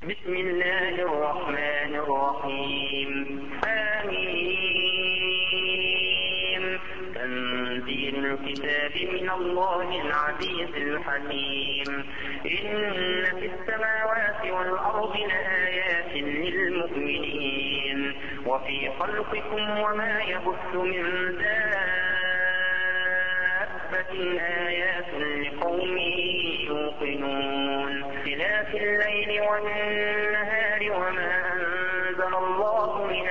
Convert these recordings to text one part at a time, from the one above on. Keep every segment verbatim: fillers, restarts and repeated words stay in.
بسم الله الرحمن الرحيم. آمين. تنزيل الكتاب من الله العزيز الحكيم. إن في السماوات والأرض لآيات للمؤمنين وفي خلقكم وما يبث من دابة آيات لقوم يوقنون. اختلاف الليل والنهار وما أنزل الله من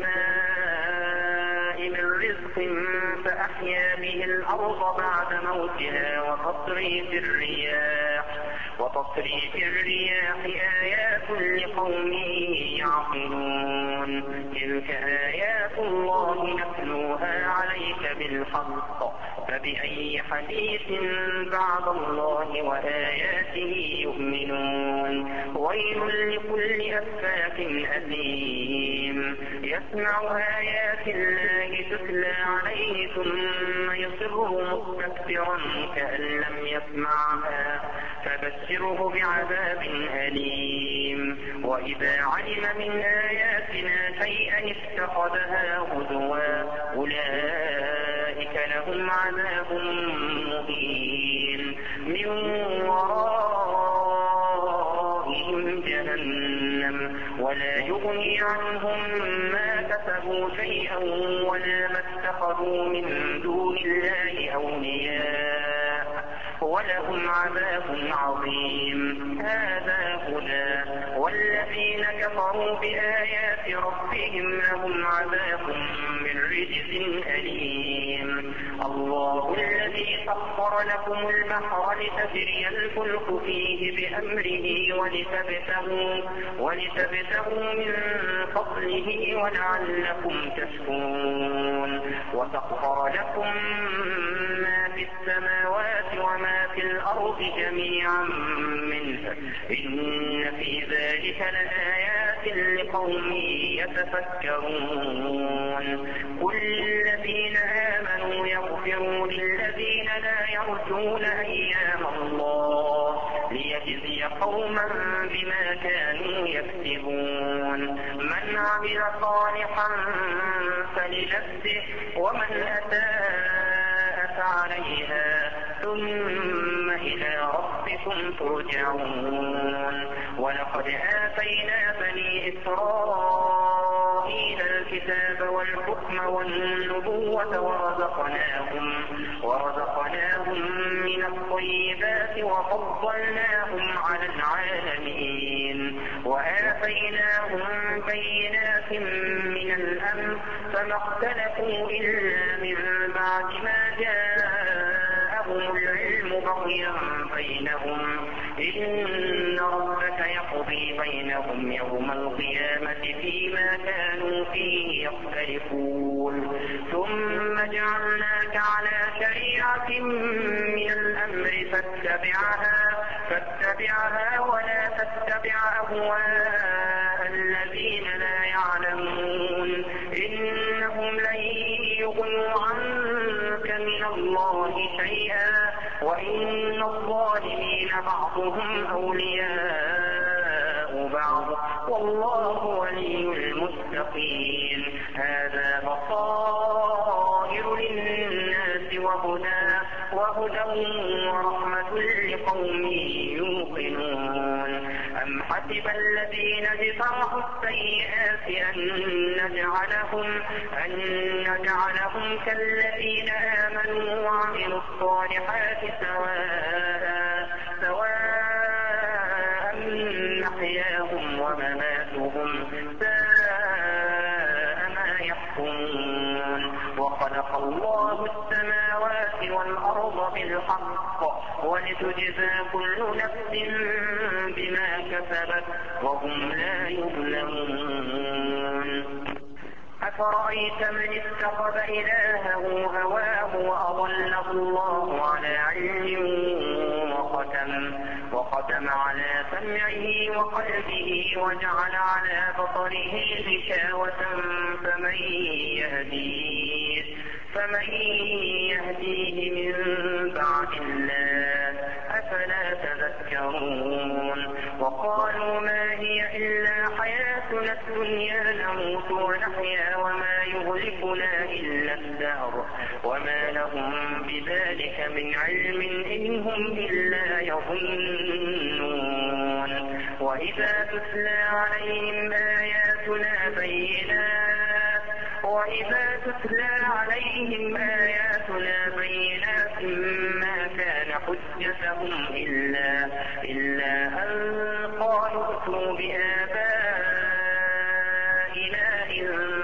السماء من رزق فأحيا به الأرض بعد موتها وتصريف الرياح وتصريف الرياح آيات لقوم يعقلون. تلك آيات الله نتلوها عليك بالحق فبأي حديث بعد الله وآياته يؤمنون. ويل لكل أفاك أثيم يسمع آيات الله تتلى عليه ثم يصر مستكبرا كأن لم يسمعها فبشره بعذاب أليم. وإذا علم من آياتنا شيئا اتخذها هزوا أولئك لهم عذاب مهين من ورائهم جهنم ولا يغني عنهم ما كسبوا شيئا ولا ما اتخذوا من دون الله أولياء ولهم عذاب عظيم. هذا هدى والذين كفروا بآيات ربهم لهم عذاب من رجز أليم. الله الذي سخر لكم البحر لتجري الفلك فيه بأمره ولتبتغوا, ولتبتغوا من فضله ولعلكم تشكرون. وسخر لكم ما في السماوات وما في الأرض جميعا منه إن في ذلك لآيات لقوم يتفكرون. قل للذين آمنوا يغفروا للذين لا يرجون أيام الله ليجزي قوما بما كانوا يكسبون. من عمل صالحا فلنفسه ومن أساء فعليها ثم إلى ربكم ترجعون. ولقد آتينا بني إسرائيل الكتاب والحكم والنبوة ورزقناهم, ورزقناهم من الطيبات وفضلناهم على العالمين وآتيناهم بينات من الأمر فما اختلفوا إلا من بعد ما جاءهم العلم بغيا بينهم. إن ربك يقضي بينهم يوم القيامة فيما كانوا فيه يختلفون. ثم جعلناك على شريعة من الأمر فاتبعها, فاتبعها ولا تتبع أهواء الذين لا يعلمون. إنهم لن يغنوا عنك من الله شيئا وإن الظالمين بعضهم أولياء بعض والله ولي المتقين. هذا بصائر للناس وهدى وهدى ورحمة لقوم يوقنون. أم حسب الذين اجترحوا السيئات أن نجعلهم, أن نجعلهم كالذين آمنوا وعملوا الصالحات سواء سواء محياهم ومماتهم ساء ما يحكمون. وخلق الله السماوات والأرض بالحق ولتجزى كل نفس بما كسبت وهم لا يظلمون. أفرأيت من اتخذ إلهه هواه وأضله الله على علم وختم, وختم على سمعه وقلبه وجعل على بصره غشاوة فمن يهديه, فمن يهديه من بعد الله أفلا تذكرون. وقالوا ما هي أن الدنيا نموت ونحيا وما يهلكنا إلا الدهر وما لهم بذلك من علم إن هم إلا يظنون. وإذا تتلى عليهم آياتنا بينات وإذا تتلى عليهم آياتنا بينات ما كان حجتهم إلا إلا أن قالوا ائتوا بآبائنا إن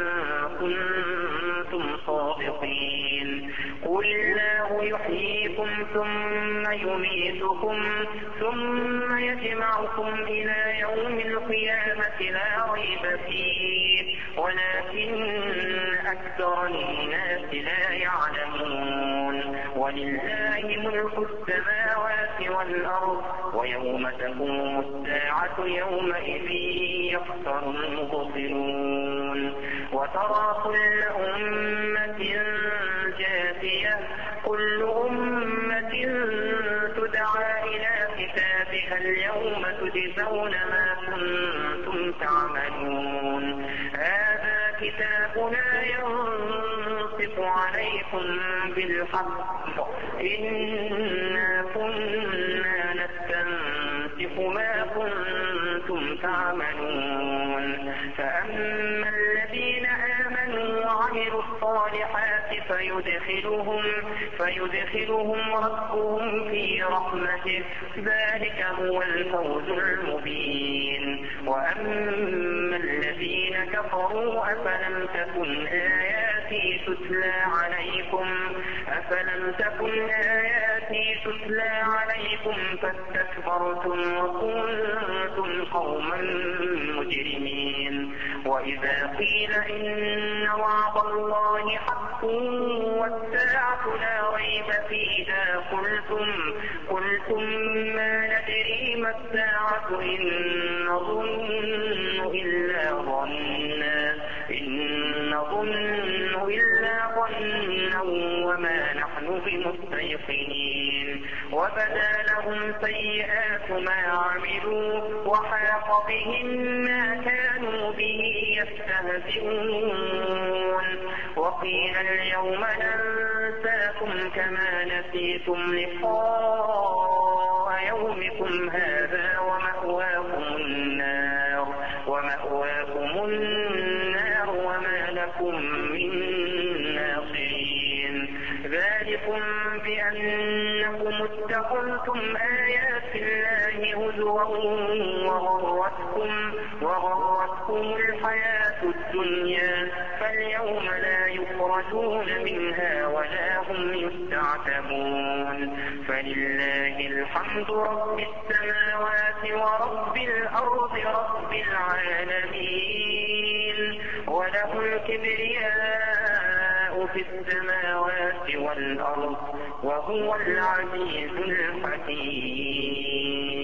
كنتم صادقين. قل الله يحييكم ثم يميتكم ثم يجمعكم إلى يوم القيامة لا ريب فيه ولكن أكثر الناس لا يعلمون. ولله ملك السماوات والأرض ويوم تقوم الساعة يومئذ يخسر المبطلون. وترى كل أمة جاثية كل أمة تدعى إلى كتابها اليوم تجزون ما كنتم تعملون. هذا كتابنا ينطق عليكم بالحق إنا كنا نستنسخ ما كنتم تعملون. فأما الذين آمنوا وعملوا الصالحات فيدخلهم فيدخلهم ربهم في رحمته ذلك هو الفوز المبين. وأما الذين كفروا أفلم تكن آياتي تتلى عليكم أفلم تكن آياتي تتلى عليكم فاستكبرتم وكنتم قوما مجرمين. وإذا قيل إن وعد الله حق والساعة لا ريب فيها قلتم قلتم ما ندري ما الساعة إن نظن إلا ظنا إن نظن إلا ظنا وما نحن بمستيقنين. وبدا لهم سيئات ما عملوا وحاق بهم ما كانوا به يستهزئون. وقيل اليوم ننساكم كما نسيتم لقاء يومكم هذا ومأواكم النار ومأواكم النار وما لكم من ناصرين. ذلكم بأنكم اتخذتم آيات الله هزوا وغرتكم وغرتكم الحياة الدنيا فاليوم لا يخرجون منها ولا هم يستعتبون. فلله الحمد رب السماوات ورب الأرض رب العالمين وله الكبرياء في السماوات والأرض وهو العزيز الحكيم.